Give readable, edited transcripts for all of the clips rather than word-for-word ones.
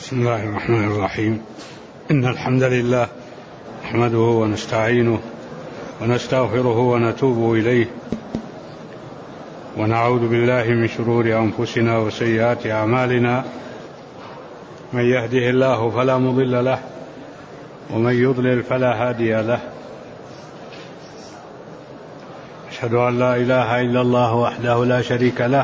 بسم الله الرحمن الرحيم. إن الحمد لله نحمده ونستعينه ونستغفره ونتوب إليه ونعوذ بالله من شرور أنفسنا وسيئات أعمالنا. من يهده الله فلا مضل له ومن يضلل فلا هادي له. أشهد أن لا إله إلا الله وحده لا شريك له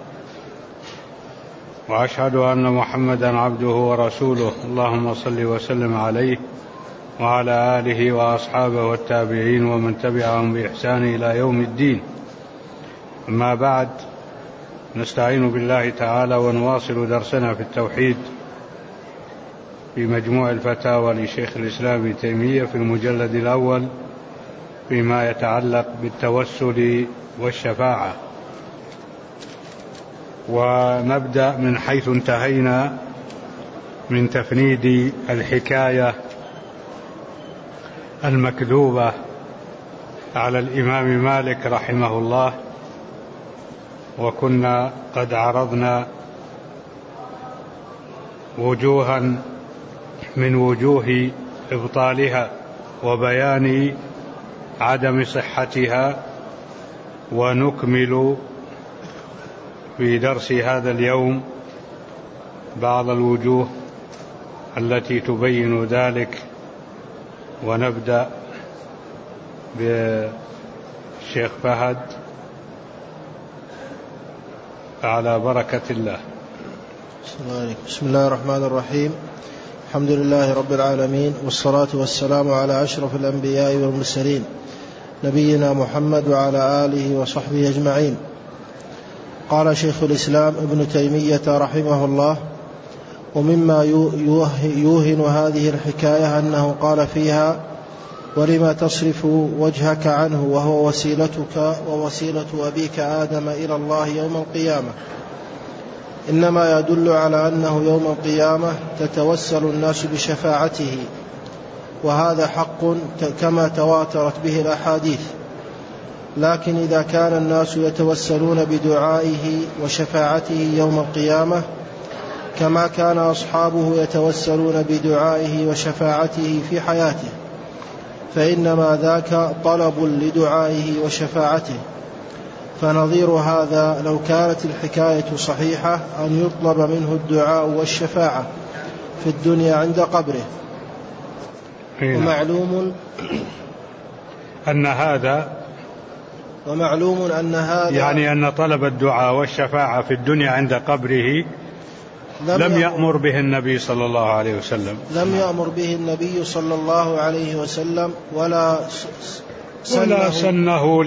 وأشهد أن محمدا عبده ورسوله. اللهم صل وسلم عليه وعلى آله وأصحابه والتابعين ومن تبعهم بإحسان إلى يوم الدين. أما بعد، نستعين بالله تعالى ونواصل درسنا في التوحيد في مجموع الفتاوى لشيخ الإسلام ابن تيمية في المجلد الأول فيما يتعلق بالتوسل والشفاعة. ونبدأ من حيث انتهينا من تفنيد الحكاية المكذوبة على الإمام مالك رحمه الله، وكنا قد عرضنا وجوها من وجوه إبطالها وبيان عدم صحتها، ونكمل في درس هذا اليوم بعض الوجوه التي تبين ذلك. ونبدأ بالشيخ فهد على بركة الله. بسم الله الرحمن الرحيم. الحمد لله رب العالمين، والصلاة والسلام على أشرف الأنبياء والمرسلين نبينا محمد وعلى آله وصحبه أجمعين. قال شيخ الإسلام ابن تيمية رحمه الله: ومما يوهن هذه الحكاية أنه قال فيها: ولما تصرف وجهك عنه وهو وسيلتك ووسيلة أبيك آدم إلى الله يوم القيامة. إنما يدل على أنه يوم القيامة تتوسل الناس بشفاعته، وهذا حق كما تواترت به الأحاديث. لكن إذا كان الناس يتوسلون بدعائه وشفاعته يوم القيامة كما كان أصحابه يتوسلون بدعائه وشفاعته في حياته، فإنما ذاك طلب لدعائه وشفاعته. فنظير هذا لو كانت الحكاية صحيحة أن يطلب منه الدعاء والشفاعة في الدنيا عند قبره. ومعلوم أن هذا يعني أن طلب الدعاء والشفاعة في الدنيا عند قبره لم يأمر به النبي صلى الله عليه وسلم. لم يأمر به النبي صلى الله عليه وسلم ولا سنه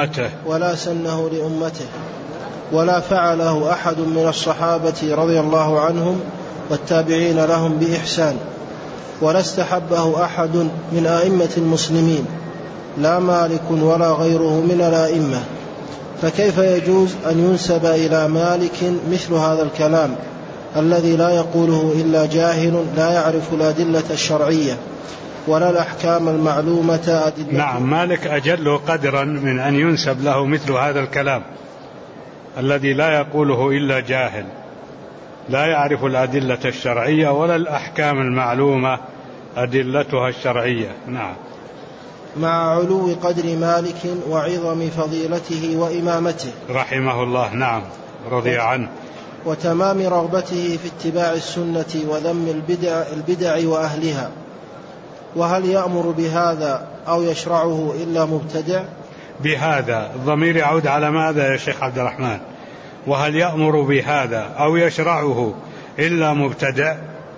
لأمته ولا فعله أحد من الصحابة رضي الله عنهم والتابعين لهم بإحسان، ولا استحبه أحد من أئمة المسلمين، لا مالك ولا غيره من الأئمة. فكيف يجوز أن ينسب إلى مالك مثل هذا الكلام الذي لا يقوله إلا جاهل لا يعرف الأدلة الشرعية ولا الأحكام المعلومة أدلة؟ نعم، مالك أجل قدرا من أن ينسب له مثل هذا الكلام الذي لا يقوله إلا جاهل لا يعرف الأدلة الشرعية ولا الأحكام المعلومة أدلتها الشرعية. نعم، مع علو قدر مالك وعظم فضيلته وإمامته رحمه الله. نعم، رضي عنه. وتمام رغبته في اتباع السنة وذم البدع وأهلها. وهل يأمر بهذا أو يشرعه إلا مبتدع؟ بهذا الضمير يعود على ماذا يا شيخ عبد الرحمن؟ وهل يأمر بهذا أو يشرعه إلا مبتدع؟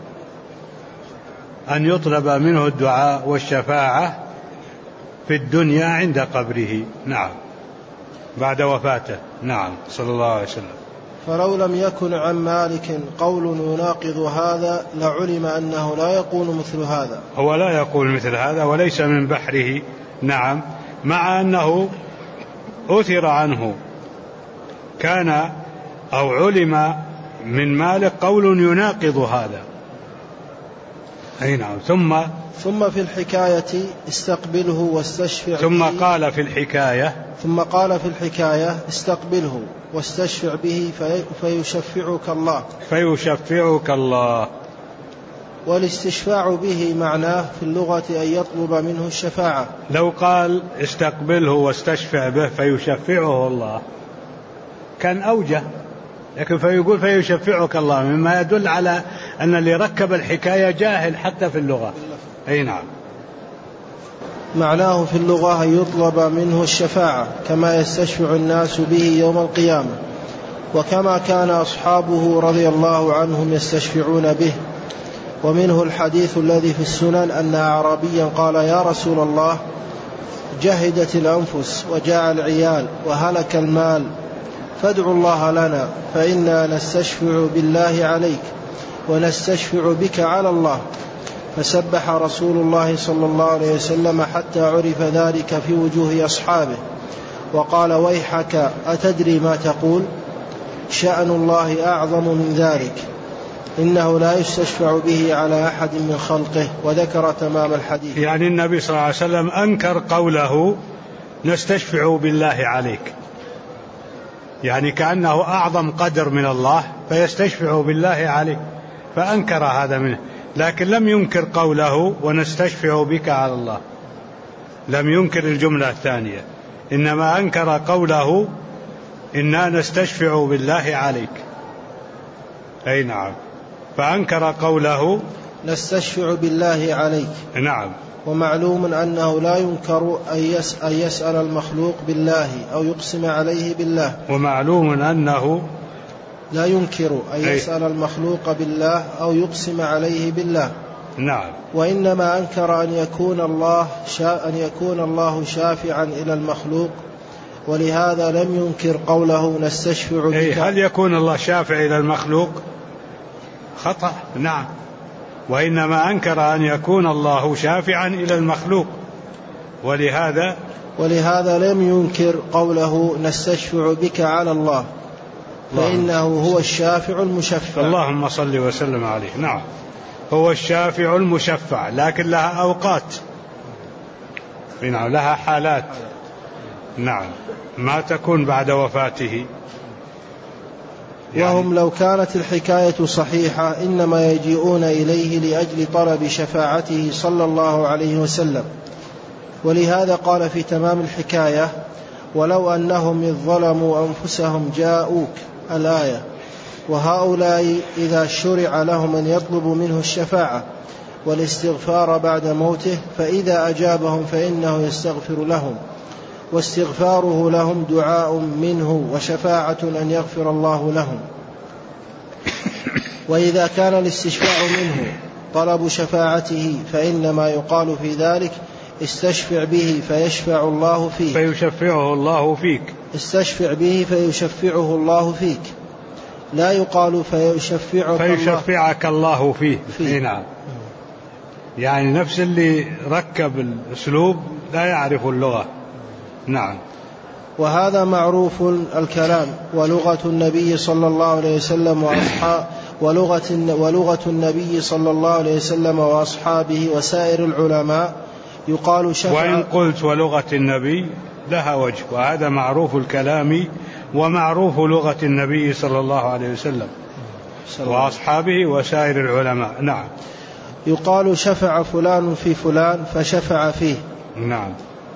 أن يطلب منه الدعاء والشفاعة في الدنيا عند قبره. نعم، بعد وفاته. نعم، صلى الله عليه وسلم. فلو لم يكن عن مالك قول يناقض هذا لعلم أنه لا يقول مثل هذا. هو لا يقول مثل هذا وليس من بحره. نعم، مع أنه أثر عنه كان أو علم من مالك قول يناقض هذا. أي نعم. ثم في الحكاية استقبله واستشفع ثم به. قال في الحكاية استقبله واستشفع به فيشفعك الله. والاستشفاع به معناه في اللغة أن يطلب منه الشفاعة. لو قال استقبله واستشفع به فيشفعه الله كان أوجه، لكن فيقول فيشفعك الله، مما يدل على أن اللي ركب الحكاية جاهل حتى في اللغة. أي نعم. معناه في اللغة أن يطلب منه الشفاعة كما يستشفع الناس به يوم القيامة، وكما كان أصحابه رضي الله عنهم يستشفعون به. ومنه الحديث الذي في السنن أن أعرابيا قال: يا رسول الله، جهدت الأنفس وجاع العيال وهلك المال، فادعوا الله لنا فإنا نستشفع بالله عليك ونستشفع بك على الله. فسبح رسول الله صلى الله عليه وسلم حتى عرف ذلك في وجوه أصحابه، وقال: ويحك، أتدري ما تقول؟ شأن الله أعظم من ذلك، إنه لا يستشفع به على أحد من خلقه. وذكر تمام الحديث. يعني النبي صلى الله عليه وسلم أنكر قوله نستشفع بالله عليك، يعني كأنه أعظم قدر من الله فيستشفع بالله عليه، فأنكر هذا منه، لكن لم ينكر قوله ونستشفع بك على الله، لم ينكر الجملة الثانية، إنما أنكر قوله إنا نستشفع بالله عليك. أي نعم، فأنكر قوله نستشفع بالله عليك. نعم. ومعلوم أنه لا ينكر أن يسأل المخلوق بالله أو يقسم عليه بالله. ومعلوم أنه لا ينكر أن يسأل المخلوق بالله أو يقسم عليه بالله. نعم. وإنما أنكر أن يكون الله شافعا إلى المخلوق، ولهذا لم ينكر قوله نستشفع بك. هل يكون الله شافع إلى المخلوق؟ خطأ. نعم. وإنما أنكر أن يكون الله شافعا إلى المخلوق، ولهذا لم ينكر قوله نستشفع بك على الله، فإنه هو الشافع المشفع. اللهم صل وسلم عليه. نعم، هو الشافع المشفع، لكن لها أوقات، لها حالات. نعم، ما تكون بعد وفاته. وهم لو كانت الحكاية صحيحة إنما يجيئون إليه لأجل طلب شفاعته صلى الله عليه وسلم. ولهذا قال في تمام الحكاية: ولو أنهم إذ ظلموا أنفسهم جاءوك، الآية. وهؤلاء إذا شرع لهم أن يطلبوا منه الشفاعة والاستغفار بعد موته، فإذا أجابهم فإنه يستغفر لهم، واستغفاره لهم دعاء منه وشفاعة أن يغفر الله لهم. وإذا كان الاستشفاع منه طلب شفاعته فإنما يقال في ذلك: استشفع به فيشفع الله فيك، فيشفعه الله فيك. استشفع به فيشفعه الله فيك، لا يقال فيشفعك الله فيه. نعم، يعني نفس اللي ركب الأسلوب لا يعرف اللغة. نعم. وهذا معروف الكلام، ولغة النبي صلى الله عليه وسلم ولغة النبي صلى الله عليه وسلم وأصحابه وسائر العلماء يقال شفع. وإن قلت ولغة النبي لها وجه، وهذا معروف الكلام ومعروف لغة النبي صلى الله عليه وسلم وأصحابه وسائر العلماء. نعم. يقال شفع فلان في فلان فشفع فيه. نعم،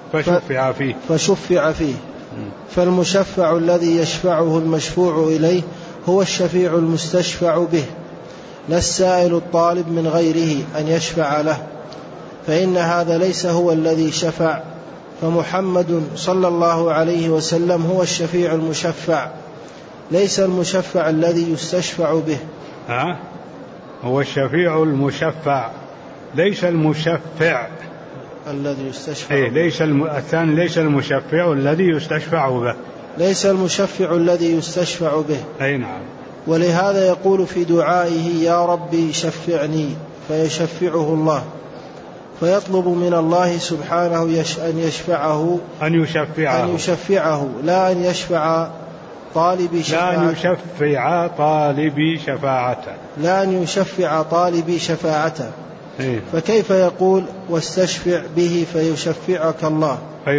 فشفع فيه. فالمشفع الذي يشفعه المشفوع إليه هو الشفيع المستشفع به، لا السائل الطالب من غيره أن يشفع له، فإن هذا ليس هو الذي شفع، فمحمد صلى الله عليه وسلم هو الشفيع المشفع، ليس المشفع الذي يستشفع به. هو الشفيع المشفع، ليس المشفع الذي يستشفع به. الثاني ليس المشفع الذي يستشفع به، ليس المشفع الذي يستشفع به. أي نعم. ولهذا يقول في دعائه: يا ربي شفعني، فيشفعه الله، فيطلب من الله سبحانه أن يشفعه لا أن يشفع طالبي شفاعته. فكيف يقول واستشفع به فيشفعك الله؟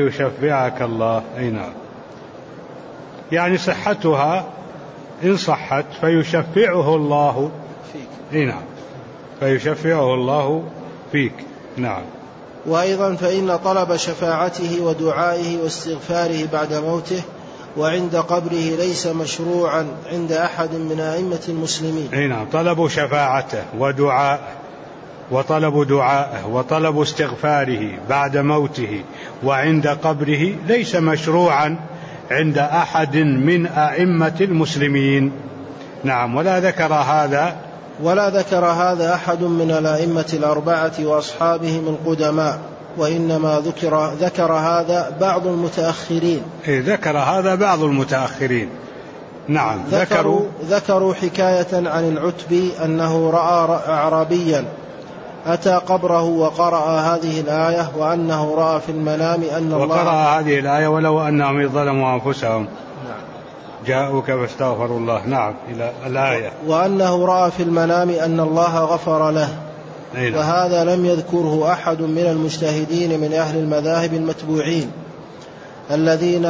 أي نعم. يعني صحتها إن صحت فيشفعه الله فيك. أي نعم. فيشفعه الله فيك. نعم. وأيضا فإن طلب شفاعته ودعائه واستغفاره بعد موته وعند قبره ليس مشروعا عند أحد من أئمة المسلمين. نعم. طلب شفاعته ودعائه وطلب دعائه وطلب استغفاره بعد موته وعند قبره ليس مشروعا عند أحد من أئمة المسلمين. نعم. ولا ذكر هذا أحد من الأئمة الأربعة وأصحابهم القدماء، وإنما ذكر هذا بعض المتأخرين. ذكر هذا بعض المتأخرين. نعم. ذكروا حكاية عن العتبي أنه رأى أعرابيا أتى قبره وقرأ هذه الآية وأنه رأى في المنام أن الله، وقرأ هذه الآية ولو أنهم ظلموا أنفسهم جاءوك فاستغفروا الله. نعم. إلى الآية. وأنه رأى في المنام أن الله غفر له. وهذا لم يذكره أحد من المجتهدين من أهل المذاهب المتبوعين الذين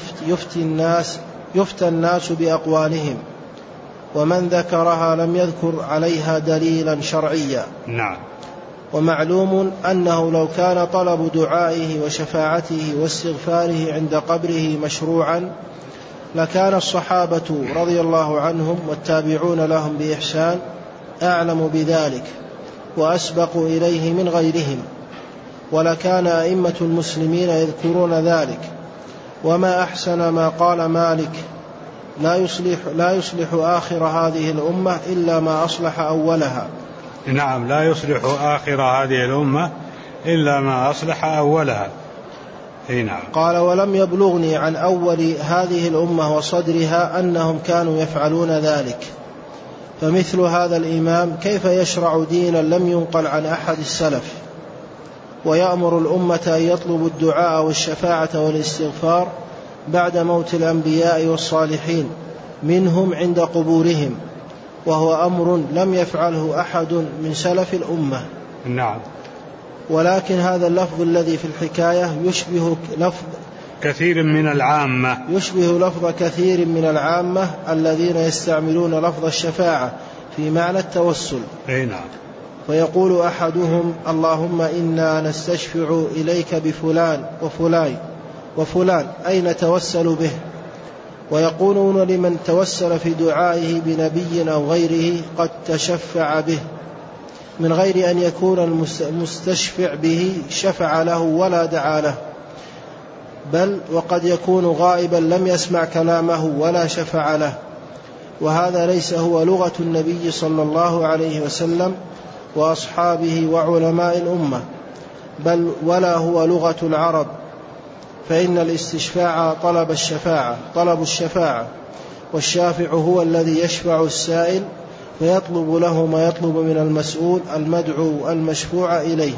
يفتى الناس بأقوالهم، ومن ذكرها لم يذكر عليها دليلا شرعيا. نعم. ومعلوم أنه لو كان طلب دعائه وشفاعته واستغفاره عند قبره مشروعا لكان الصحابة رضي الله عنهم والتابعون لهم بإحسان أعلم بذلك وأسبق إليه من غيرهم، ولكان أئمة المسلمين يذكرون ذلك. وما أحسن ما قال مالك: لا يصلح آخر هذه الأمة إلا ما أصلح أولها. نعم. لا يصلح آخر هذه الأمة إلا ما أصلح أولها. نعم. قال: ولم يبلغني عن أول هذه الأمة وصدرها أنهم كانوا يفعلون ذلك. فمثل هذا الإمام كيف يشرع دينا لم ينقل عن أحد السلف ويأمر الأمة أن يطلبوا الدعاء والشفاعة والاستغفار بعد موت الأنبياء والصالحين منهم عند قبورهم، وهو أمر لم يفعله أحد من سلف الأمة. نعم. ولكن هذا اللفظ الذي في الحكاية يشبه لفظ كثير من العامة الذين يستعملون لفظ الشفاعة في معنى التوسل. نعم. فيقول أحدهم: اللهم إنا نستشفع إليك بفلان وفلان أي نتوسل به. ويقولون لمن توسل في دعائه بنبي أو غيره قد تشفع به، من غير أن يكون المستشفع به شفع له ولا دعا له، بل وقد يكون غائبا لم يسمع كلامه ولا شفع له. وهذا ليس هو لغة النبي صلى الله عليه وسلم وأصحابه وعلماء الأمة، بل ولا هو لغة العرب، فإن الاستشفاع طلب الشفاعة، والشافع هو الذي يشفع السائل فيطلب له ما يطلب من المسؤول المدعو المشفوع إليه.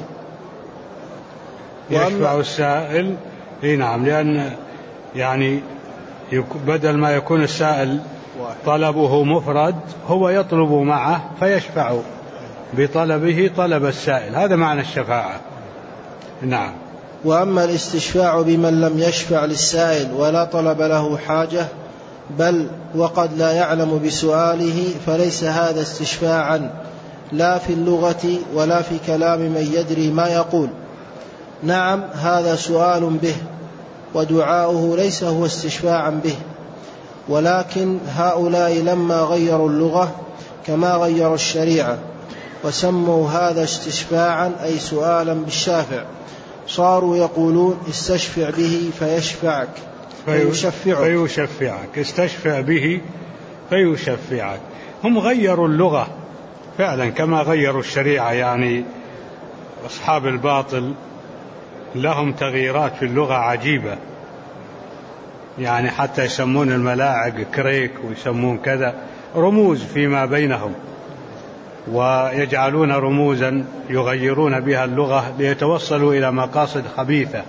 يشفع السائل. نعم. لأن يعني بدل ما يكون السائل طلبه مفرد هو يطلب معه فيشفع بطلبه طلب السائل، هذا معنى الشفاعة. نعم. وأما الاستشفاع بمن لم يشفع للسائل ولا طلب له حاجة بل وقد لا يعلم بسؤاله فليس هذا استشفاعا لا في اللغة ولا في كلام من يدري ما يقول. نعم، هذا سؤال به ودعاؤه ليس هو استشفاعا به، ولكن هؤلاء لما غيروا اللغة كما غيروا الشريعة وسموا هذا استشفاعا أي سؤالا بالشافع، صاروا يقولون استشفع به فيشفعك فيشفعك، استشفع به فيشفعك. هم غيروا اللغة فعلا كما غيروا الشريعة. يعني أصحاب الباطل لهم تغييرات في اللغة عجيبة، يعني حتى يسمون الملاعق كريك ويسمون كذا رموز فيما بينهم، ويجعلون رموزا يغيرون بها اللغة ليتوصلوا إلى مقاصد خبيثة.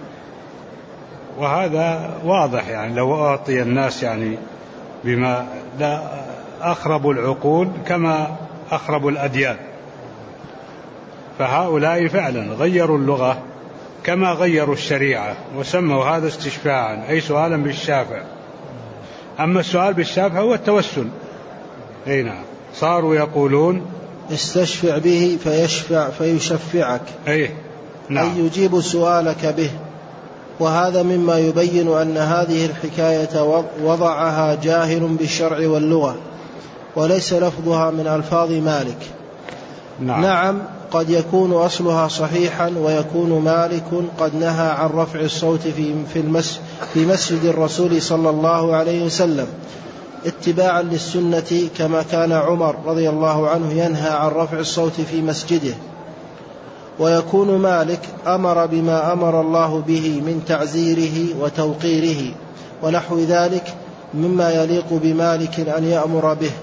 وهذا واضح، يعني لو أعطي الناس يعني بما لا أخربوا العقول كما أخربوا الأديان. فهؤلاء فعلا غيروا اللغة كما غيروا الشريعة وسموا هذا استشفاعا أي سؤالا بالشافع. أما السؤال بالشافع هو التوسل. نعم. صاروا يقولون استشفع به فيشفعك، نعم. أي يجيب سؤالك به. وهذا مما يبين أن هذه الحكاية وضعها جاهل بالشرع واللغة، وليس لفظها من ألفاظ مالك. نعم قد يكون أصلها صحيحا، ويكون مالك قد نهى عن رفع الصوت في مسجد الرسول صلى الله عليه وسلم اتباعا للسنة، كما كان عمر رضي الله عنه ينهى عن رفع الصوت في مسجده. ويكون مالك أمر بما أمر الله به من تعزيره وتوقيره ونحو ذلك مما يليق بمالك أن يأمر به.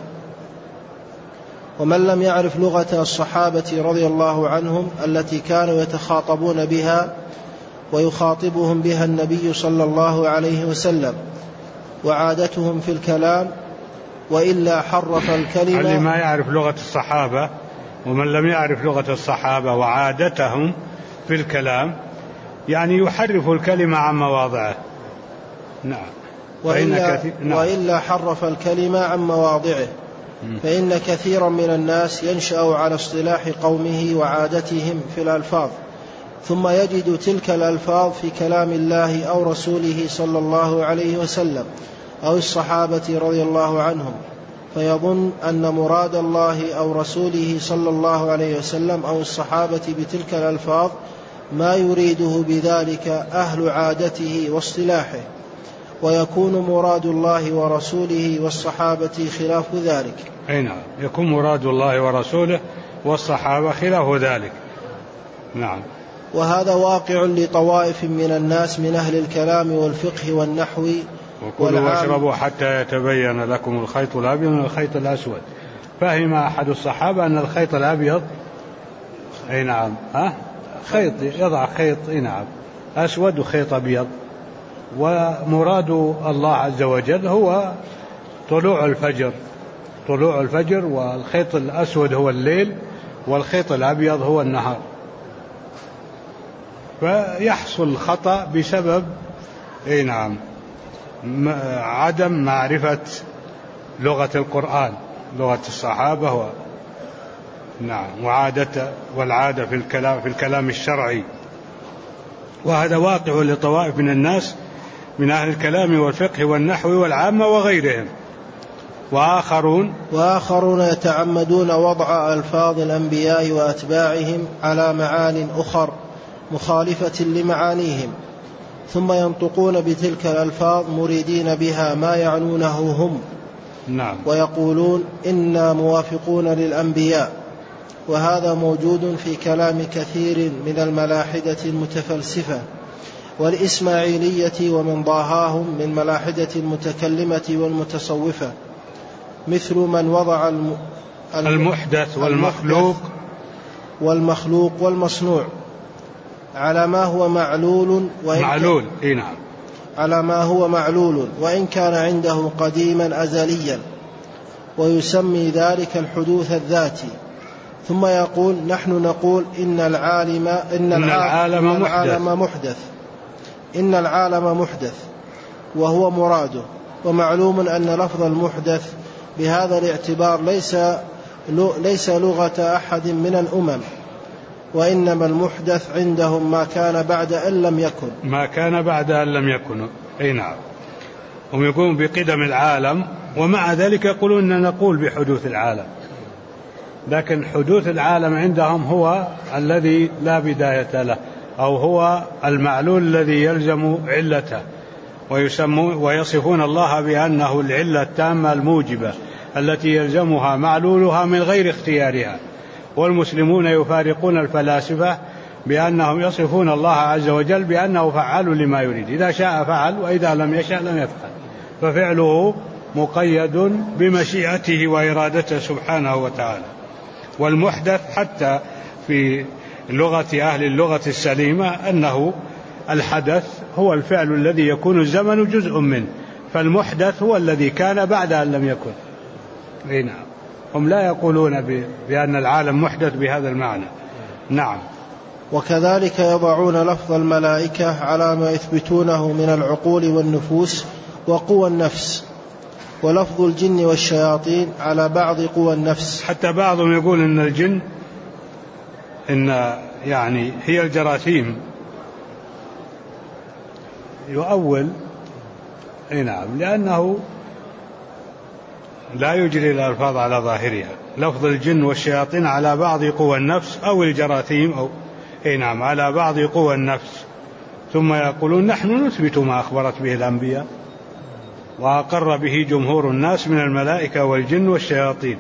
ومن لم يعرف لغة الصحابة رضي الله عنهم التي كانوا يتخاطبون بها ويخاطبهم بها النبي صلى الله عليه وسلم وعادتهم في الكلام، وإلا حرف الكلمة. اللي ما يعرف لغة الصحابة ومن لم يعرف لغة الصحابة وعادتهم في الكلام، يعني يحرف الكلمة عن مواضعه. نعم. وإلا حرف الكلمة عن مواضعه، فإن كثيرا من الناس ينشأ على اصطلاح قومه وعادتهم في الألفاظ، ثم يجد تلك الألفاظ في كلام الله أو رسوله صلى الله عليه وسلم أو الصحابة رضي الله عنهم، فيظن أن مراد الله أو رسوله صلى الله عليه وسلم أو الصحابة بتلك الألفاظ ما يريده بذلك أهل عادته واصطلاحه، ويكون مراد الله ورسوله والصحابة خلاف ذلك. نعم، يكون مراد الله ورسوله والصحابة خلاف ذلك. نعم. وهذا واقع لطوائف من الناس من أهل الكلام والفقه والنحو. وكلوا واشربوا حتى يتبين لكم الخيط الأبيض من الخيط الأسود. فهم أحد الصحابة أن الخيط الأبيض نعم خيط، يضع خيط نعم أسود وخيط أبيض، ومراد الله عز وجل هو طلوع الفجر، والخيط الأسود هو الليل، والخيط الأبيض هو النهار. فيحصل الخطأ بسبب نعم عدم معرفة لغة القرآن، لغة الصحابة نعم والعادة في الكلام الشرعي. وهذا واقع لطوائف من الناس من أهل الكلام والفقه والنحو والعامة وغيرهم. وآخرون يتعمدون وضع ألفاظ الأنبياء وأتباعهم على معان أخر مخالفة لمعانيهم، ثم ينطقون بتلك الألفاظ مريدين بها ما يعنونه هم. نعم. ويقولون إنا موافقون للأنبياء. وهذا موجود في كلام كثير من الملاحدة المتفلسفة والإسماعيلية ومن ضاهاهم من ملاحدة المتكلمة والمتصوفة، مثل من وضع المحدث والمخلوق والمصنوع على ما هو معلول على ما هو معلول وإن كان عنده قديما أزليا، ويسمي ذلك الحدوث الذاتي. ثم يقول نحن نقول إن العالم محدث وهو مراده. ومعلوم أن لفظ المحدث بهذا الاعتبار ليس لغة أحد من الأمم، وإنما المحدث عندهم ما كان بعد أن لم يكن. أي نعم. هم يقولون بقدم العالم، ومع ذلك يقولون أن نقول بحدوث العالم، لكن حدوث العالم عندهم هو الذي لا بداية له، أو هو المعلول الذي يلزم علته، ويصفون الله بأنه العلة التامة الموجبة التي يلزمها معلولها من غير اختيارها. والمسلمون يفارقون الفلاسفة بأنهم يصفون الله عز وجل بأنه فعال لما يريد، إذا شاء فعل وإذا لم يشاء لم يفعل، ففعله مقيد بمشيئته وإرادته سبحانه وتعالى. والمحدث حتى في لغة أهل اللغة السليمة أنه الحدث هو الفعل الذي يكون الزمن جزء منه، فالمحدث هو الذي كان بعد أن لم يكن. نعم. هم لا يقولون بأن العالم محدث بهذا المعنى. نعم. وكذلك يضعون لفظ الملائكة على ما يثبتونه من العقول والنفوس وقوى النفس، ولفظ الجن والشياطين على بعض قوى النفس. حتى بعضهم يقول إن الجن يعني هي الجراثيم، يؤول نعم، لأنه لا يجري الألفاظ على ظاهرها. لفظ الجن والشياطين على بعض قوى النفس أو الجراثيم أو نعم على بعض قوى النفس. ثم يقولون نحن نثبت ما أخبرت به الأنبياء وأقر به جمهور الناس من الملائكة والجن والشياطين.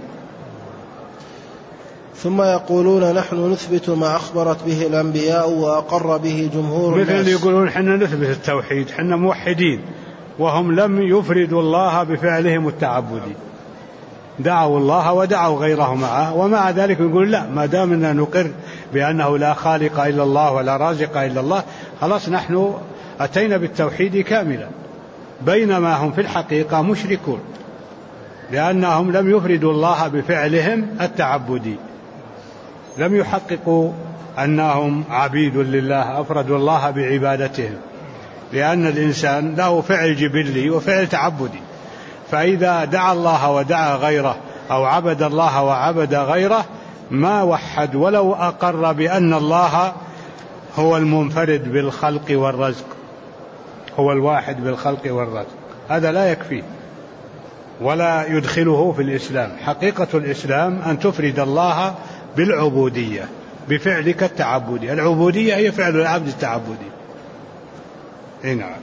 ثم يقولون نحن نثبت ما أخبرت به الأنبياء وأقر به جمهور الناس. مثل اللي يقولون حنا نثبت التوحيد، حنا موحدين، وهم لم يفردوا الله بفعلهم التعبدي، دعوا الله ودعوا غيره معه، ومع ذلك يقول لا، ما دامنا نقر بأنه لا خالق إلا الله ولا رازق إلا الله، خلاص نحن أتينا بالتوحيد كاملا، بينما هم في الحقيقة مشركون، لأنهم لم يفردوا الله بفعلهم التعبدي، لم يحققوا أنهم عبيد لله، أفردوا الله بعبادتهم، لأن الإنسان له فعل جبلي وفعل تعبدي، فإذا دعا الله ودعا غيره أو عبد الله وعبد غيره ما وحد ولو أقر بأن الله هو المنفرد بالخلق والرزق، هو الواحد بالخلق والرزق، هذا لا يكفي ولا يدخله في الإسلام. حقيقة الإسلام أن تفرد الله بالعبودية بفعلك التعبدي، العبودية هي فعل العبد التعبدي. نعم.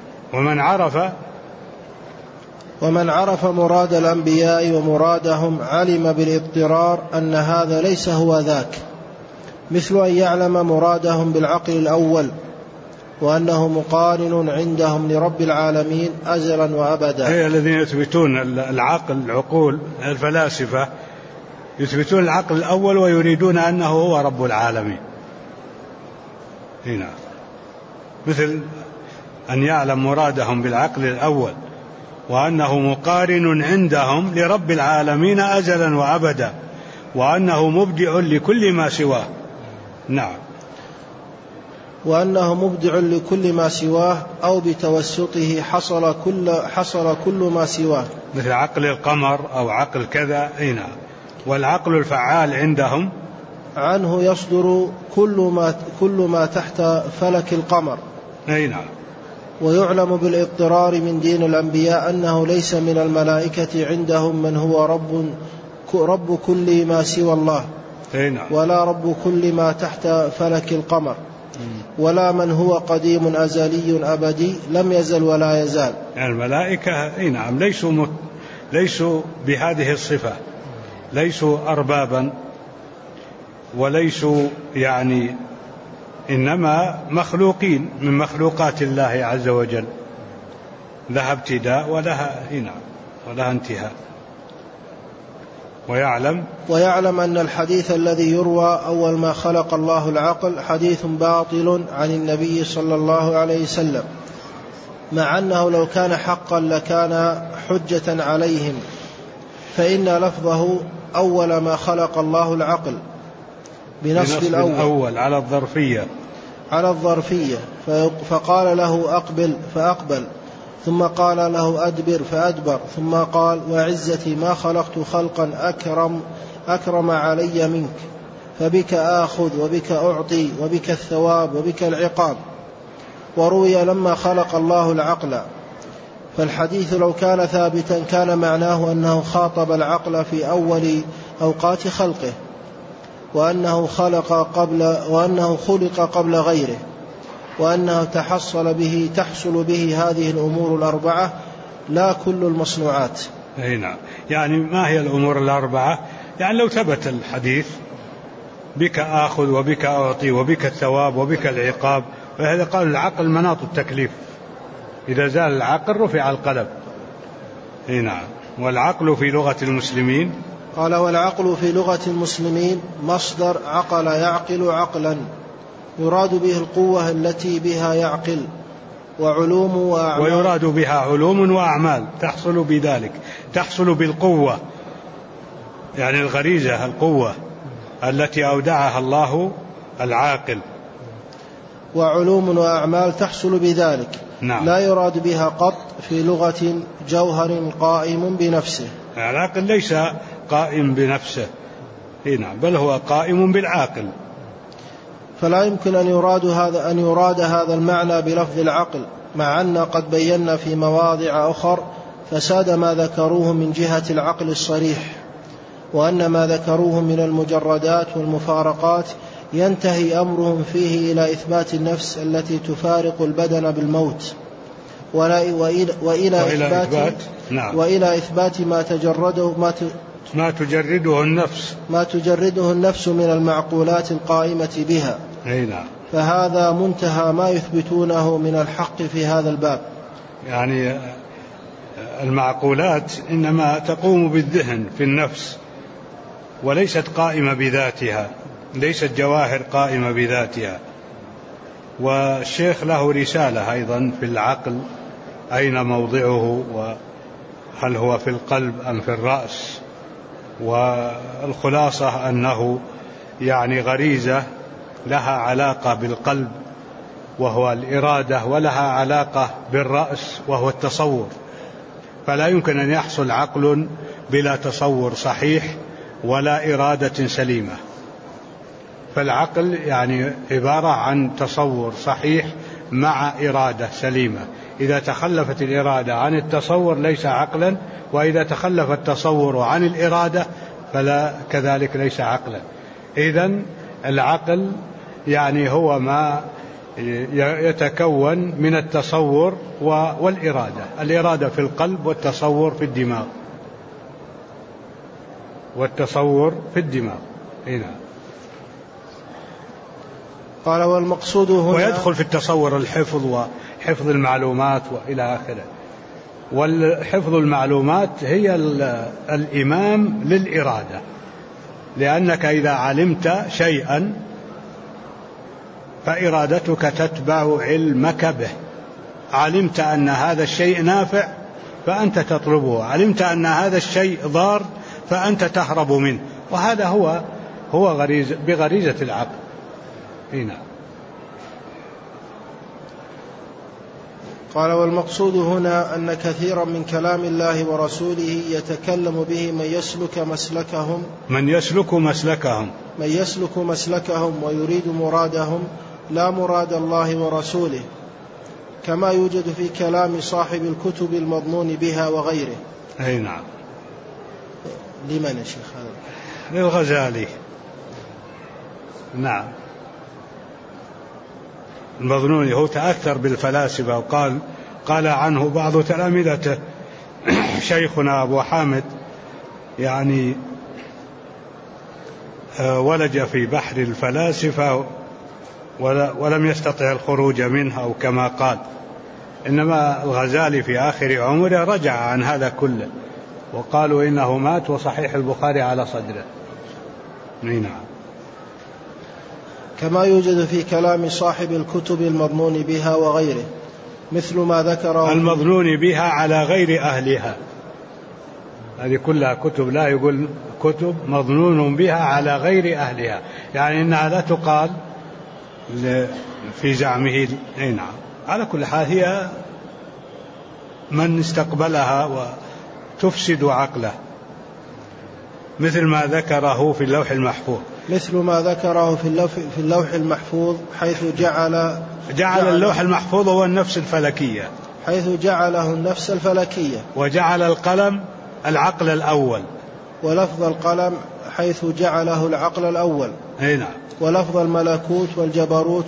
ومن عرف مراد الأنبياء ومرادهم علم بالاضطرار أن هذا ليس هو ذاك، مثل أن يعلم مرادهم بالعقل الأول وأنه مقارن عندهم لرب العالمين أزلا وأبدا. هي الذين يثبتون العقول، الفلاسفة يثبتون العقل الأول ويريدون أنه هو رب العالمين. هنا مثل أن يعلم مرادهم بالعقل الأول وأنه مقارن عندهم لرب العالمين أزلا وأبدا، وأنه مبدع لكل ما سواه. نعم. وأنه مبدع لكل ما سواه أو بتوسطه حصل كل ما سواه، مثل عقل القمر أو عقل كذا. نعم. والعقل الفعال عندهم عنه يصدر كل ما تحت فلك القمر. نعم. ويعلم بالاضطرار من دين الأنبياء أنه ليس من الملائكة عندهم من هو رب كل ما سوى الله، ولا رب كل ما تحت فلك القمر، ولا من هو قديم أزلي أبدي لم يزل ولا يزال. يعني الملائكة نعم ليسوا بهذه الصفة، ليسوا أربابا وليسوا يعني، إنما مخلوقين من مخلوقات الله عز وجل، لها ابتداء ولها انتهاء. ويعلم أن الحديث الذي يروى أول ما خلق الله العقل حديث باطل عن النبي صلى الله عليه وسلم، مع أنه لو كان حقا لكان حجة عليهم، فإن لفظه أول ما خلق الله العقل بنصب الأول على الظرفية فقال له أقبل فأقبل، ثم قال له أدبر فأدبر، ثم قال وعزتي ما خلقت خلقا أكرم علي منك، فبك آخذ وبك أعطي وبك الثواب وبك العقاب. وروي لما خلق الله العقل، فالحديث لو كان ثابتا كان معناه أنه خاطب العقل في أول أوقات خلقه، وأنه خلق قبل غيره، وأنه تحصل به هذه الأمور الأربعة لا كل المصنوعات. نعم. يعني ما هي الأمور الأربعة؟ يعني لو ثبت الحديث بك آخذ وبك أعطي وبك الثواب وبك العقاب، وهذا قال العقل مناط التكليف، إذا زال العقل رفع القلم. نعم. والعقل في لغة المسلمين، قال والعقل في لغة المسلمين مصدر عقل يعقل عقلا، يراد به القوة التي بها يعقل، وعلوم وأعمال، ويراد بها علوم وأعمال تحصل بذلك، تحصل بالقوة، يعني الغريزة، القوة التي أودعها الله العاقل. وعلوم وأعمال تحصل بذلك، نعم. لا يراد بها قط في لغة جوهر قائم بنفسه. العقل ليس قائم بنفسه، نعم، بل هو قائم بالعاقل. فلا يمكن أن يراد هذا المعنى بلفظ العقل، مع أن قد بينا في مواضع أخر فساد ما ذكروه من جهة العقل الصريح، وأن ما ذكروه من المجردات والمفارقات ينتهي أمرهم فيه إلى إثبات النفس التي تفارق البدن بالموت، وإلى إثبات ما تجرده النفس من المعقولات القائمة بها. نعم. فهذا منتهى ما يثبتونه من الحق في هذا الباب. يعني المعقولات إنما تقوم بالذهن في النفس، وليست قائمة بذاتها، ليست جواهر قائمة بذاتها. والشيخ له رسالة أيضا في العقل، أين موضعه، وهل هو في القلب أم في الرأس. والخلاصة أنه يعني غريزة لها علاقة بالقلب وهو الإرادة، ولها علاقة بالرأس وهو التصور. فلا يمكن أن يحصل عقل بلا تصور صحيح ولا إرادة سليمة. فالعقل يعني عبارة عن تصور صحيح مع إرادة سليمة. إذا تخلفت الإرادة عن التصور ليس عقلا، وإذا تخلف التصور عن الإرادة فلا كذلك ليس عقلا. إذن العقل يعني هو ما يتكون من التصور والإرادة. الإرادة في القلب، والتصور في الدماغ، هنا. قال والمقصود هنا، ويدخل في التصور الحفظ وحفظ المعلومات وإلى آخره. والحفظ المعلومات هي الإمام للإرادة، لأنك إذا علمت شيئا فإرادتك تتبع علمك به. علمت أن هذا الشيء نافع فأنت تطلبه، علمت أن هذا الشيء ضار فأنت تهرب منه. وهذا هو بغريزة العقل. هنا. قال والمقصود هنا أن كثيرا من كلام الله ورسوله يتكلم به من يسلك مسلكهم ويريد مرادهم لا مراد الله ورسوله، كما يوجد في كلام صاحب الكتب المضمون بها وغيره. أي نعم. لمن يا شيخ هذا؟ للغزالي. نعم. المظنوني هو تأثر بالفلاسفة، وقال عنه بعض تلامذته شيخنا أبو حامد يعني ولج في بحر الفلاسفة ولم يستطع الخروج منها، أو كما قال. إنما الغزالي في آخر عمره رجع عن هذا كله، وقالوا إنه مات وصحيح البخاري على صدره. نعم. كما يوجد في كلام صاحب الكتب المضمون بها وغيره، مثل ما ذكره. المضمون بها على غير أهلها، هذه كلها كتب، لا يقول كتب مضمون بها على غير أهلها، يعني إنها لا تقال في زعمه. نعم. على كل حال هي من استقبلها وتفسد عقله، مثل ما ذكره في اللوح المحفوظ، حيث جعل اللوح المحفوظ هو النفس الفلكية، حيث جعله النفس الفلكية، وجعل القلم العقل الأول، ولفظ القلم حيث جعله العقل الأول. نعم. ولفظ الملكوت والجبروت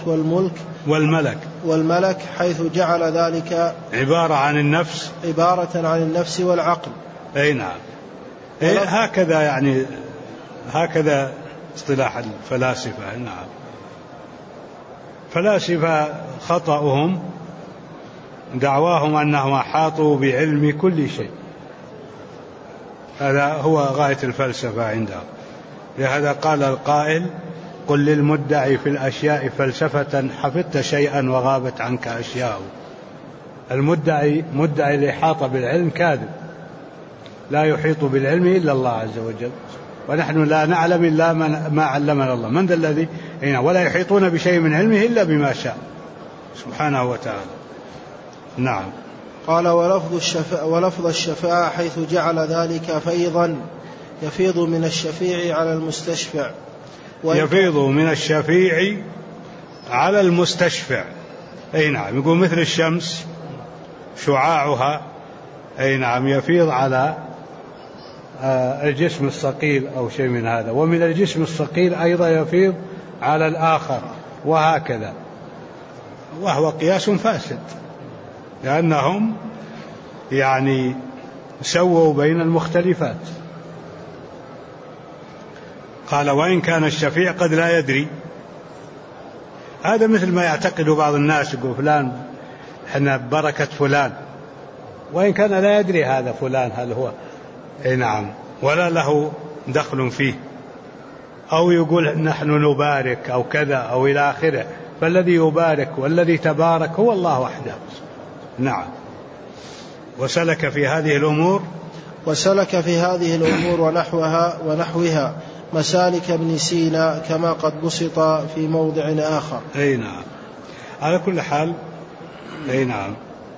والملك حيث جعل ذلك عبارة عن النفس والعقل. أي نعم. هكذا اصطلاح الفلاسفة. نعم. فلاسفة خطأهم دعواهم أنهم أحاطوا بعلم كل شيء، هذا هو غاية الفلسفة عندهم. لهذا قال القائل: قل للمدعي في الأشياء فلسفة حفظت شيئا وغابت عنك أشياء. مدعي الإحاطة بالعلم كاذب، لا يحيط بالعلم إلا الله عز وجل، ونحن لا نعلم إلا ما علمنا الله. من ذا الذي ولا يحيطون بشيء من علمه إلا بما شاء سبحانه وتعالى. نعم. قال ولفظ الشفاعة حيث جعل ذلك فيضا يفيض من الشفيع على المستشفع. يفيض من الشفيع على المستشفع. أي نعم. يقول مثل الشمس شعاعها أي نعم يفيض على الجسم الثقيل أو شيء من هذا، ومن الجسم الثقيل أيضا يفيض على الآخر، وهكذا، وهو قياس فاسد لأنهم يعني سووا بين المختلفات. قال وإن كان الشفيع قد لا يدري. هذا مثل ما يعتقد بعض الناس، يقول فلان احنا بركة فلان، وإن كان لا يدري هذا فلان هل هو نعم ولا له دخل فيه، أو يقول نحن نبارك أو كذا أو إلى آخره، فالذي يبارك والذي تبارك هو الله وحده. نعم. وسلك في هذه الأمور ونحوها مسالك ابن سينا كما قد بسط في موضع آخر. أي نعم. على كل حال أي نعم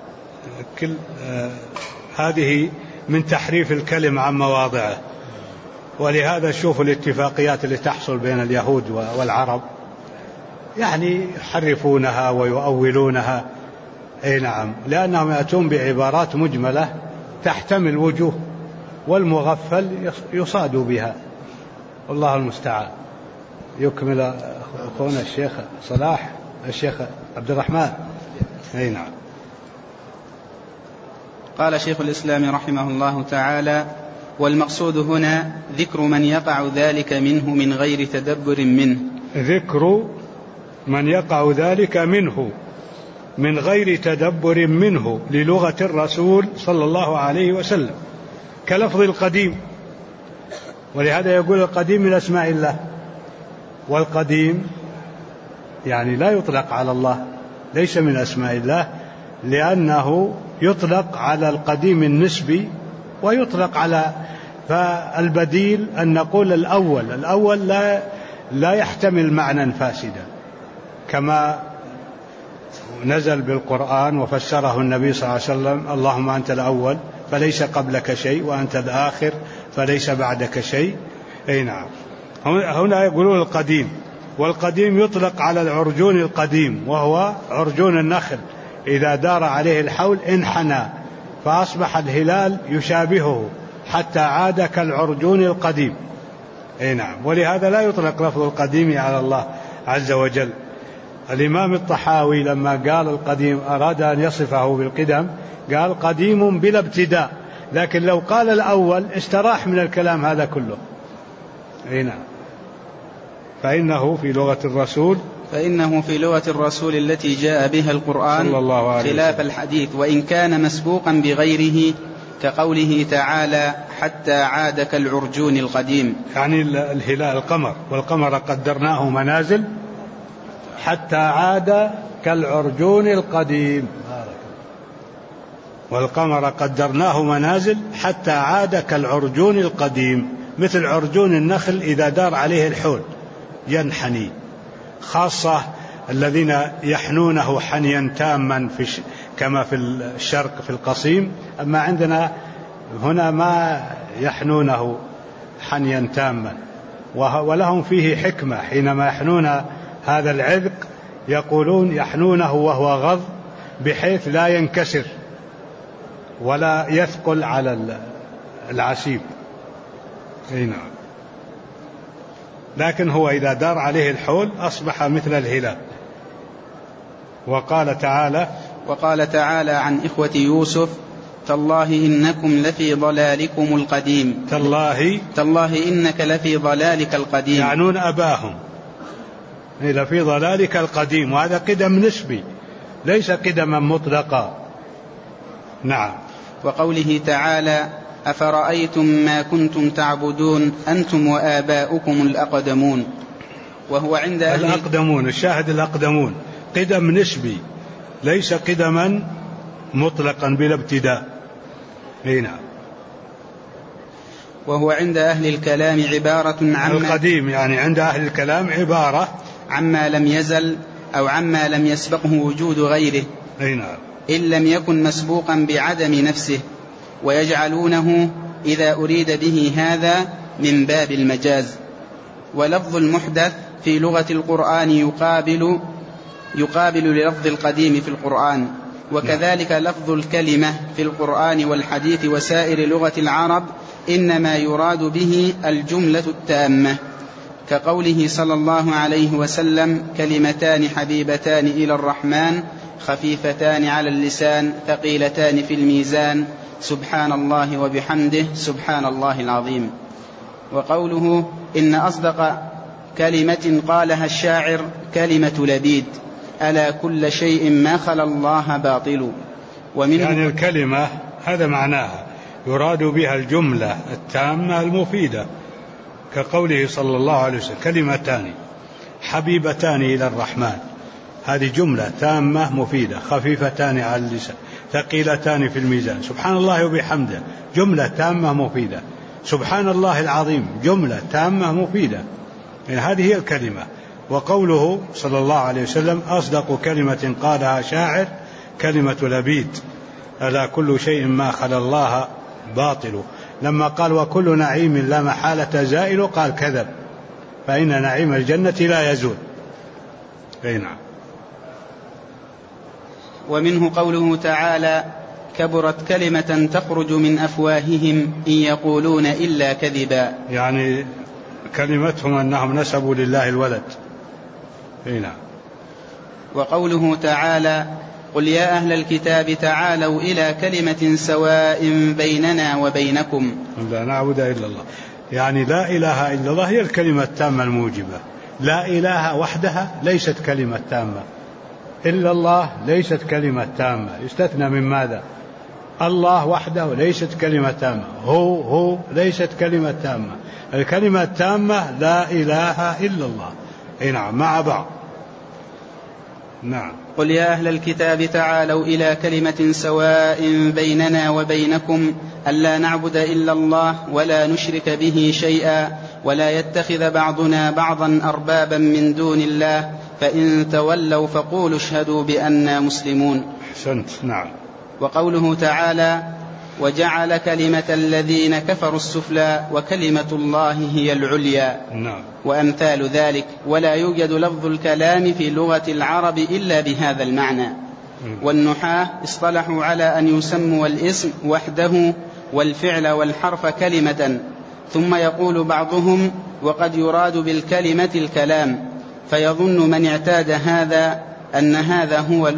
هذه من تحريف الكلم عن مواضعه، ولهذا شوفوا الاتفاقيات اللي تحصل بين اليهود والعرب، يعني يحرفونها ويؤولونها. أي نعم، لأنهم يأتون بعبارات مجملة تحتمل وجوه، والمغفل يصاد بها. الله المستعان. يكمل أخونا الشيخ صلاح الشيخ عبد الرحمن. أي نعم. قال شيخ الإسلام رحمه الله تعالى: والمقصود هنا ذكر من يقع ذلك منه من غير تدبر منه. ذكر من يقع ذلك منه من غير تدبر منه للغة الرسول صلى الله عليه وسلم، كلفظ القديم. ولهذا يقول القديم من أسماء الله، والقديم يعني لا يطلق على الله، ليس من أسماء الله، لأنه يطلق على القديم النسبي ويطلق على، فالبديل أن نقول الأول لا يحتمل معنى فاسدا، كما نزل بالقرآن وفسره النبي صلى الله عليه وسلم: اللهم أنت الأول فليس قبلك شيء، وأنت الآخر فليس بعدك شيء. أي نعم. هنا يقولون القديم، والقديم يطلق على العرجون القديم، وهو عرجون النخل إذا دار عليه الحول انحنى فأصبح الهلال يشابهه حتى عاد كالعرجون القديم. أي نعم. ولهذا لا يطلق لفظ القديم على الله عز وجل. الإمام الطحاوي لما قال القديم أراد أن يصفه بالقدم، قال قديم بلا ابتداء، لكن لو قال الأول استراح من الكلام هذا كله. أي نعم. فإنه في لغة الرسول التي جاء بها القرآن خلاف الحديث، وإن كان مسبوقا بغيره، كقوله تعالى: حتى عاد كالعرجون القديم. يعني الهلال القمر، والقمر قدرناه منازل حتى عاد كالعرجون القديم، والقمر قدرناه منازل حتى عاد كالعرجون القديم، مثل عرجون النخل إذا دار عليه الحول ينحني، خاصة الذين يحنونه حنيا تاما كما في الشرق في القصيم، أما عندنا هنا ما يحنونه حنيا تاما، ولهم فيه حكمة حينما يحنون هذا العذق، يقولون يحنونه وهو غض بحيث لا ينكسر ولا يثقل على العسيب. أي نعم. لكن هو إذا دار عليه الحول أصبح مثل الهلال. وقال تعالى عن إخوة يوسف: تالله إنكم لفي ضلالكم القديم. تالله إنك لفي ضلالك القديم، يعنون أباهم، لفي ضلالك القديم، وهذا قدم نسبي ليس قدما مطلقا. نعم. وقوله تعالى: أفرأيتم ما كنتم تعبدون أنتم وآباؤكم الأقدمون. وهو عند الأقدمون، الشاهد الأقدمون قدم نسبي ليس قدما مطلقا بلا ابتداء. نعم. وهو عند أهل الكلام عبارة عن القديم، يعني عند أهل الكلام عبارة عما لم يزل أو عما لم يسبقه وجود غيره. نعم. إن لم يكن مسبوقا بعدم نفسه، ويجعلونه إذا أريد به هذا من باب المجاز. ولفظ المحدث في لغة القرآن يقابل للفظ القديم في القرآن، وكذلك لفظ الكلمة في القرآن والحديث وسائر لغة العرب إنما يراد به الجملة التامة، كقوله صلى الله عليه وسلم: كلمتان حبيبتان إلى الرحمن خفيفتان على اللسان ثقيلتان في الميزان سبحان الله وبحمده سبحان الله العظيم. وقوله: إن أصدق كلمة قالها الشاعر كلمة لبيد ألا كل شيء ما خلا الله باطل. يعني الكلمة هذا معناها يراد بها الجملة التامة المفيدة، كقوله صلى الله عليه وسلم: كلمتان حبيبتان إلى الرحمن، هذه جملة تامة مفيدة، خفيفتان على اللسان ثقيلتان في الميزان سبحان الله وبحمده، جملة تامة مفيدة. سبحان الله العظيم جملة تامة مفيدة، يعني هذه هي الكلمة. وقوله صلى الله عليه وسلم: أصدق كلمة قالها شاعر كلمة لبيد ألا كل شيء ما خلا الله باطل. لما قال: وكل نعيم لا محالة زائل، قال: كذب، فإن نعيم الجنة لا يزول. نعم. ومنه قوله تعالى: كبرت كلمة تخرج من أفواههم إن يقولون إلا كذبا، يعني كلمتهم أنهم نسبوا لله الولد. نعم. وقوله تعالى: قل يا أهل الكتاب تعالوا إلى كلمة سواء بيننا وبينكم لا نعبد إلا الله، يعني لا إله إلا الله هي الكلمة التامة الموجبة. لا إله وحدها ليست كلمة تامة، إلا الله ليست كلمة تامة، يستثنى من ماذا؟ الله وحده ليست كلمة تامة، هو ليست كلمة تامة. الكلمة التامة لا إله إلا الله. نعم، مع بعض. نعم. قل يا أهل الكتاب تعالوا إلى كلمة سواء بيننا وبينكم ألا نعبد إلا الله ولا نشرك به شيئا ولا يتخذ بعضنا بعضا أربابا من دون الله فإن تولوا فقولوا اشهدوا بأننا مسلمون. أحسنت. نعم. وقوله تعالى: وجعل كلمة الذين كفروا السفلى وكلمة الله هي العليا. نعم. وأمثال ذلك. ولا يوجد لفظ الكلام في لغة العرب إلا بهذا المعنى. والنحاة اصطلحوا على أن يسموا الاسم وحده والفعل والحرف كلمة، ثم يقول بعضهم: وقد يراد بالكلمة الكلام، فيظن من اعتاد هذا أن هذا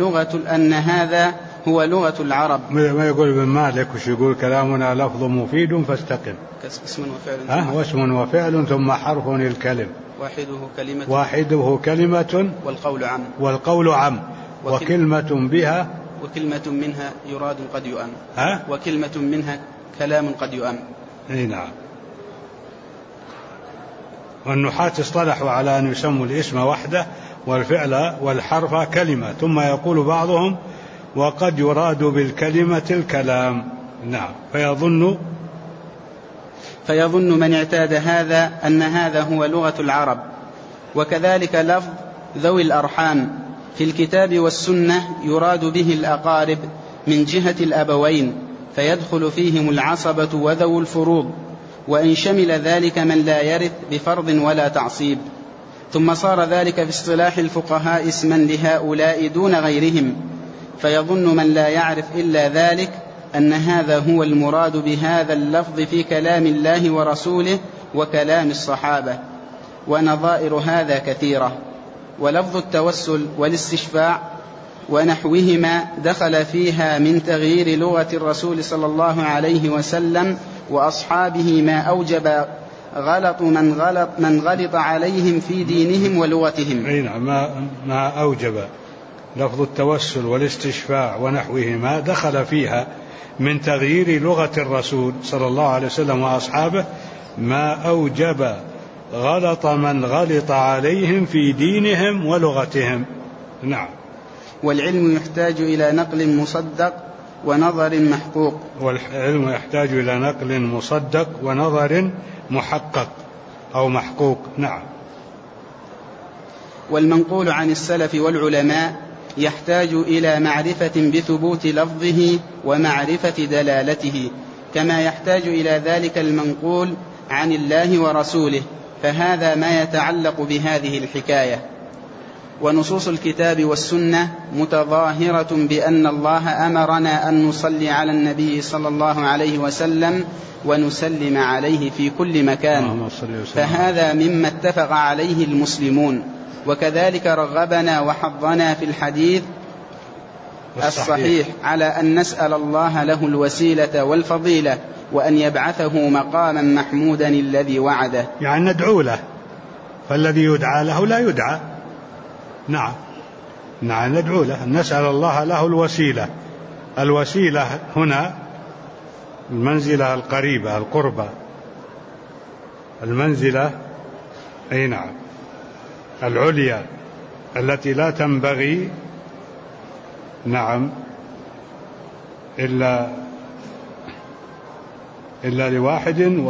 هو لغة العرب. ما يقول ابن مالك وش يقول: كلامنا لفظ مفيد فاستقم. واسم وفعل ثم حرف الكلم، واحده كلمة والقول عم وكلمة بها وكلمة منها يراد قد يؤم وكلمة منها كلام قد يؤم. نعم. والنحاة اصطلحوا على أن يسموا الاسم وحده والفعل والحرف كلمة، ثم يقول بعضهم: وقد يراد بالكلمة الكلام. نعم. فيظن من اعتاد هذا أن هذا هو لغة العرب. وكذلك لفظ ذوي الأرحام في الكتاب والسنة يراد به الأقارب من جهة الأبوين، فيدخل فيهم العصبة وذو الفروض، وإن شمل ذلك من لا يرث بفرض ولا تعصيب. ثم صار ذلك في اصطلاح الفقهاء اسما لهؤلاء دون غيرهم، فيظن من لا يعرف إلا ذلك أن هذا هو المراد بهذا اللفظ في كلام الله ورسوله وكلام الصحابة. ونظائر هذا كثيرة. ولفظ التوسل والاستشفاع ونحوهما دخل فيها من تغيير لغة الرسول صلى الله عليه وسلم وأصحابه ما أوجب غلط من غلط عليهم في دينهم ولغتهم. ما أوجب لفظ التوسل والاستشفاع ونحوهما دخل فيها من تغيير لغة الرسول صلى الله عليه وسلم وأصحابه ما أوجب غلط من غلط عليهم في دينهم ولغتهم. نعم. والعلم يحتاج إلى نقل مصدق ونظر محقوق. والعلم يحتاج إلى نقل مصدق ونظر محقق أو محقوق. نعم. والمنقول عن السلف والعلماء يحتاج إلى معرفة بثبوت لفظه ومعرفة دلالته، كما يحتاج إلى ذلك المنقول عن الله ورسوله، فهذا ما يتعلق بهذه الحكاية. ونصوص الكتاب والسنة متظاهرة بأن الله أمرنا أن نصلي على النبي صلى الله عليه وسلم ونسلم عليه في كل مكان، فهذا مما اتفق عليه المسلمون. وكذلك رغبنا وحضنا في الحديث الصحيح على أن نسأل الله له الوسيلة والفضيلة، وأن يبعثه مقاما محمودا الذي وعده، يعني ندعو له، فالذي يدعى له لا يدعى. نعم ندعو له، نسأل الله له الوسيلة. الوسيلة هنا المنزلة القريبة، القربة، المنزلة أي نعم العليا التي لا تنبغي نعم إلا لواحد،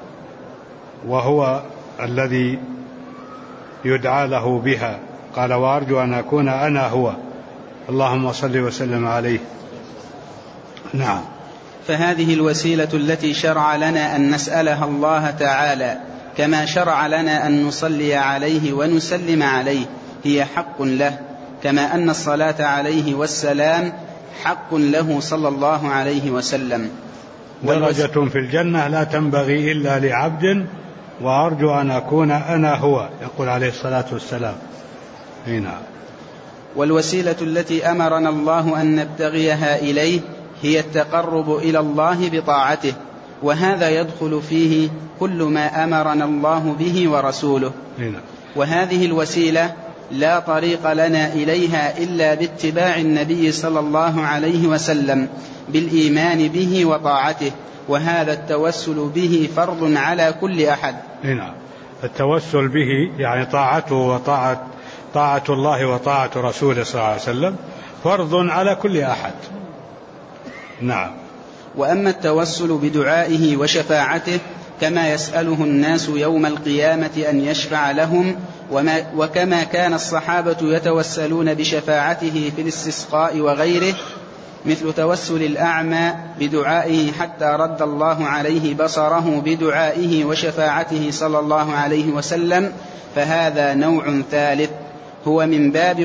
وهو الذي يدعى له بها. قال وأرجو أن أكون أنا هو، اللهم صل وسلم عليه. نعم. فهذه الوسيلة التي شرع لنا أن نسألها الله تعالى، كما شرع لنا أن نصلي عليه ونسلم عليه، هي حق له، كما أن الصلاة عليه والسلام حق له صلى الله عليه وسلم. درجة في الجنة لا تنبغي إلا لعبد، وأرجو أن أكون أنا هو، يقول عليه الصلاة والسلام. هنا. والوسيلة التي أمرنا الله أن نبتغيها إليه هي التقرب إلى الله بطاعته، وهذا يدخل فيه كل ما أمرنا الله به ورسوله. هنا. وهذه الوسيلة لا طريق لنا إليها إلا باتباع النبي صلى الله عليه وسلم بالإيمان به وطاعته، وهذا التوسل به فرض على كل أحد. هنا. التوسل به يعني طاعته طاعة الله وطاعة رسوله صلى الله عليه وسلم فرض على كل أحد. نعم. وأما التوسل بدعائه وشفاعته كما يسأله الناس يوم القيامة أن يشفع لهم، وكما كان الصحابة يتوسلون بشفاعته في الاستسقاء وغيره، مثل توسل الأعمى بدعائه حتى رد الله عليه بصره بدعائه وشفاعته صلى الله عليه وسلم، فهذا نوع ثالث، هو من باب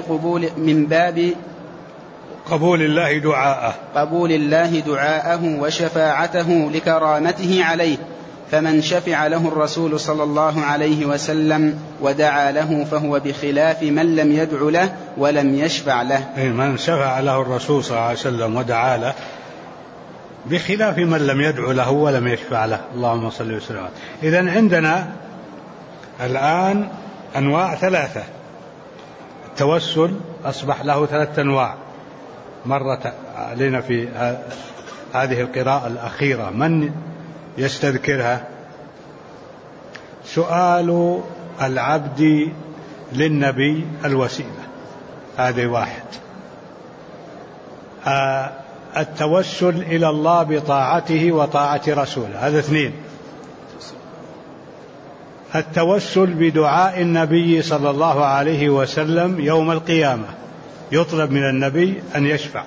قبول الله دعاءه وشفاعته لكرامته عليه. فمن شفع له الرسول صلى الله عليه وسلم ودعا له فهو بخلاف من لم يدع له ولم يشفع له. من شفع له الرسول صلى الله عليه وسلم ودعا له بخلاف من لم يدع له ولم يشفع له. اللهم صل وسلم. إذن عندنا الآن أنواع ثلاثة. التوسل أصبح له ثلاثة أنواع، مرت علينا في هذه القراءة الأخيرة. من يستذكرها؟ سؤال العبد للنبي الوسيلة، هذا واحد. التوسل إلى الله بطاعته وطاعة رسوله، هذا اثنين. التوسل بدعاء النبي صلى الله عليه وسلم يوم القيامة، يطلب من النبي أن يشفع،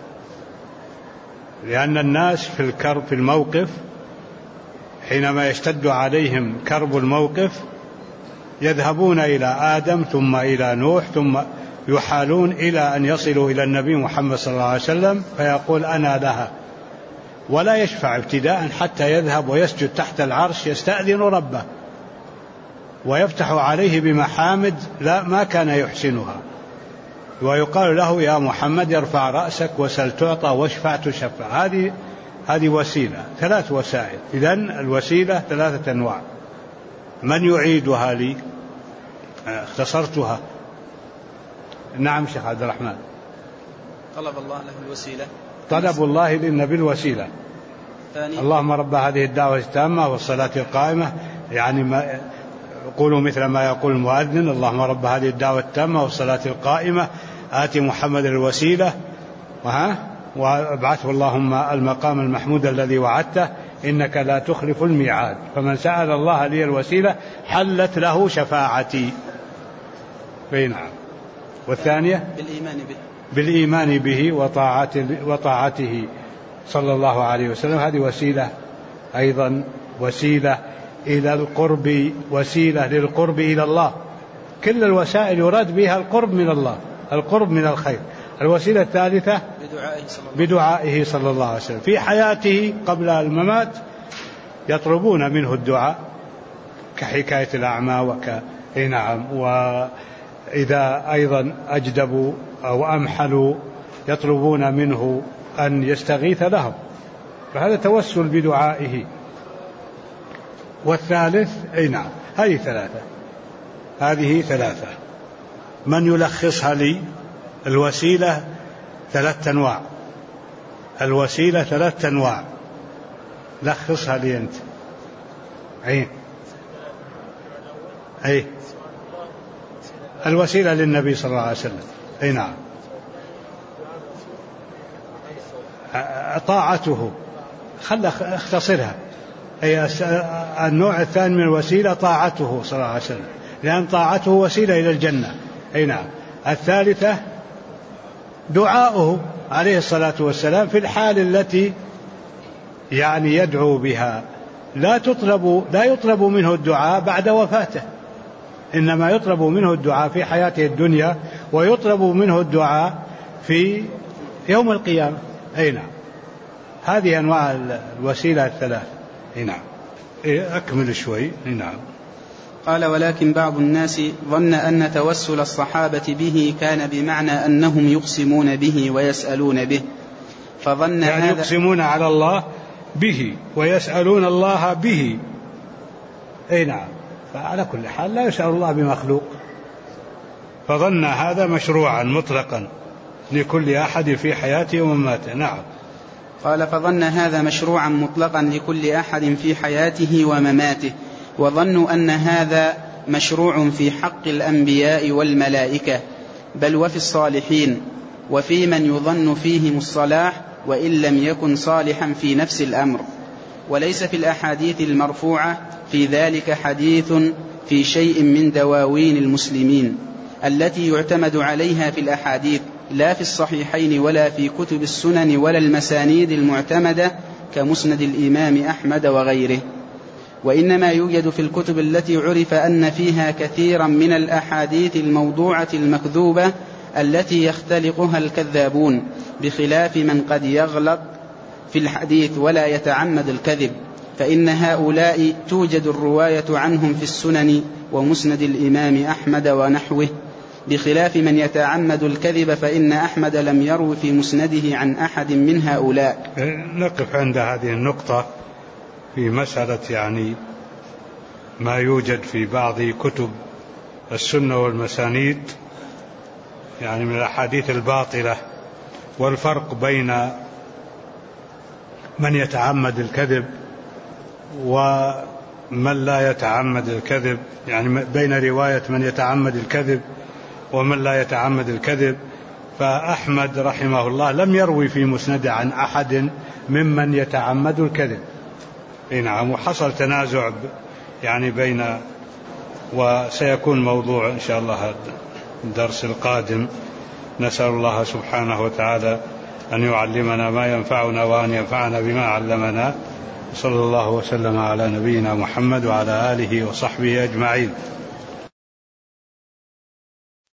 لأن الناس في الكرب في الموقف حينما يشتد عليهم كرب الموقف يذهبون إلى آدم ثم إلى نوح ثم يحالون إلى أن يصلوا إلى النبي محمد صلى الله عليه وسلم، فيقول أنا لها، ولا يشفع ابتداء حتى يذهب ويسجد تحت العرش يستأذن ربه ويفتح عليه بمحامد ما كان يحسنها، ويقال له يا محمد ارفع رأسك وسل تعطى واشفع تشفع. هذه وسيلة، ثلاث وسائل. إذن الوسيلة ثلاثة أنواع. من يعيدها لي؟ اختصرتها. نعم شيخ عبد الرحمن. طلب الله له الوسيلة، طلب الله للنبي الوسيلة. اللهم رب هذه الدعوة التامة والصلاة القائمة، يعني ما يقولوا مثل ما يقول المؤذن: اللهم رب هذه الدعوة التامة والصلاة القائمة آتي محمد الوسيلة وابعثه اللهم المقام المحمود الذي وعدته إنك لا تخلف الميعاد. فمن سأل الله لي الوسيلة حلت له شفاعتي. نعم. والثانية بالإيمان به وطاعته صلى الله عليه وسلم. هذه وسيلة أيضا، وسيلة إلى القرب، وسيلة للقرب إلى الله. كل الوسائل يراد بها القرب من الله، القرب من الخير. الوسيلة الثالثة بدعائه صلى الله عليه وسلم في حياته قبل الممات، يطلبون منه الدعاء كحكاية الأعمى نعم. وإذا أيضا أجدبوا أو أمحلوا يطلبون منه أن يستغيث لهم، فهذا توسل بدعائه. والثالث نعم، هذه ثلاثة. من يلخصها لي؟ الوسيلة 3 أنواع، الوسيلة 3 أنواع، لخصها لي أنت. الوسيلة للنبي صلى الله عليه وسلم. نعم، طاعته، اختصرها. النوع الثاني من الوسيلة طاعته صلى الله عليه وسلم، لأن طاعته وسيلة إلى الجنة. نعم. الثالثة دعاؤه عليه الصلاة والسلام في الحال التي يعني يدعو بها. لا يطلب منه الدعاء بعد وفاته، إنما يطلب منه الدعاء في حياته الدنيا، ويطلب منه الدعاء في يوم القيامة. نعم. هذه أنواع الوسيلة 3. نعم. أكمل شوي. نعم. قال: ولكن بعض الناس ظن أن توسل الصحابة به كان بمعنى أنهم يقسمون به ويسألون به، فظن يعني هذا يقسمون على الله به ويسألون الله به. نعم. فعلى كل حال لا يسأل الله بمخلوق، فظن هذا مشروعا مطلقا لكل أحد في حياته ومماته. نعم. قال: فظن هذا مشروعا مطلقا لكل أحد في حياته ومماته، وظنوا أن هذا مشروع في حق الأنبياء والملائكة، بل وفي الصالحين، وفي من يظن فيهم الصلاح وإن لم يكن صالحا في نفس الأمر. وليس في الأحاديث المرفوعة في ذلك حديث في شيء من دواوين المسلمين التي يعتمد عليها في الأحاديث، لا في الصحيحين ولا في كتب السنن ولا المسانيد المعتمدة كمسند الإمام أحمد وغيره، وإنما يوجد في الكتب التي عرف أن فيها كثيرا من الأحاديث الموضوعة المكذوبة التي يختلقها الكذابون، بخلاف من قد يغلط في الحديث ولا يتعمد الكذب، فإن هؤلاء توجد الرواية عنهم في السنن ومسند الإمام أحمد ونحوه، بخلاف من يتعمد الكذب، فإن أحمد لم يروي في مسنده عن أحد من هؤلاء. نقف عند هذه النقطة في مسألة يعني ما يوجد في بعض كتب السنة والمسانيد يعني من الأحاديث الباطلة، والفرق بين من يتعمد الكذب ومن لا يتعمد الكذب، يعني بين رواية من يتعمد الكذب ومن لا يتعمد الكذب. فأحمد رحمه الله لم يروي في مسنده عن أحد ممن يتعمد الكذب. نعم. وحصل تنازع يعني بين، وسيكون موضوع إن شاء الله الدرس القادم. نسأل الله سبحانه وتعالى أن يعلمنا ما ينفعنا وأن ينفعنا بما علمنا. صلى الله وسلم على نبينا محمد وعلى آله وصحبه أجمعين.